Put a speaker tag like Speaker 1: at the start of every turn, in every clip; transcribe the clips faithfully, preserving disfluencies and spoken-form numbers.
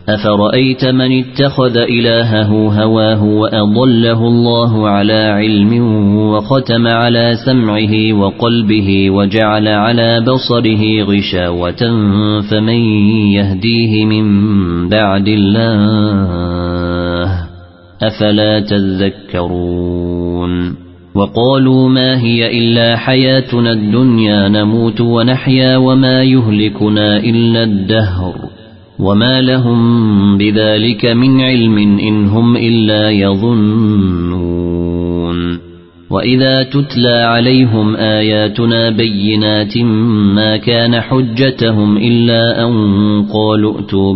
Speaker 1: أفرأيت من اتخذ إلهه هواه وأضله الله على علم وختم على سمعه وقلبه وجعل على بصره غشاوة فمن يهديه من بعد الله أفلا تذكرون وقالوا ما هي إلا حياتنا الدنيا نموت ونحيا وما يهلكنا إلا الدهر وما لهم بذلك من علم إن هم إلا يظنون وإذا تتلى عليهم آياتنا بينات ما كان حجتهم إلا أن قالوا ائتوا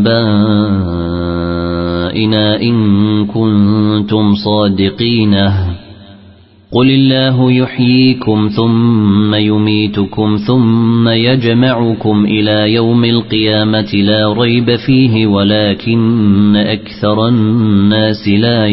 Speaker 1: بآبائنا إن كنتم صادقين قل الله يحييكم ثم يميتكم ثم يجمعكم إلى يوم القيامة لا ريب فيه ولكن أكثر الناس لا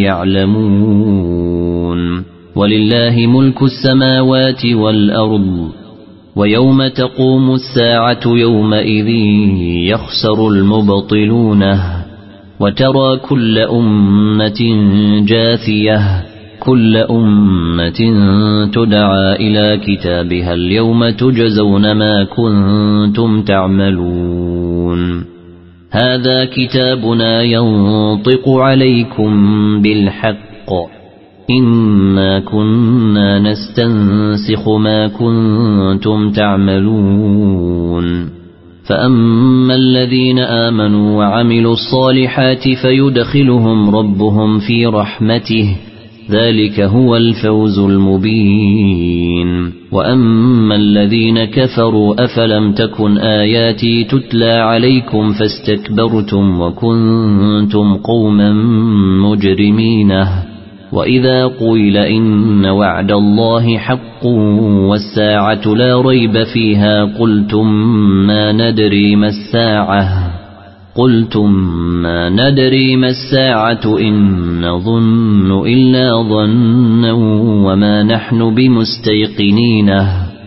Speaker 1: يعلمون ولله ملك السماوات والأرض ويوم تقوم الساعة يومئذ يخسر المبطلون وترى كل أمة جاثية كل أمة تدعى إلى كتابها اليوم تجزون ما كنتم تعملون هذا كتابنا ينطق عليكم بالحق إنا كنا نستنسخ ما كنتم تعملون فأما الذين آمنوا وعملوا الصالحات فيدخلهم ربهم في رحمته ذلك هو الفوز المبين وأما الذين كفروا أفلم تكن آياتي تتلى عليكم فاستكبرتم وكنتم قوما مجرمين وإذا قيل إن وعد الله حق والساعة لا ريب فيها قلتم ما ندري ما الساعة قلتم ما ندري ما الساعة إن نظن إلا ظنا وما نحن بمستيقنين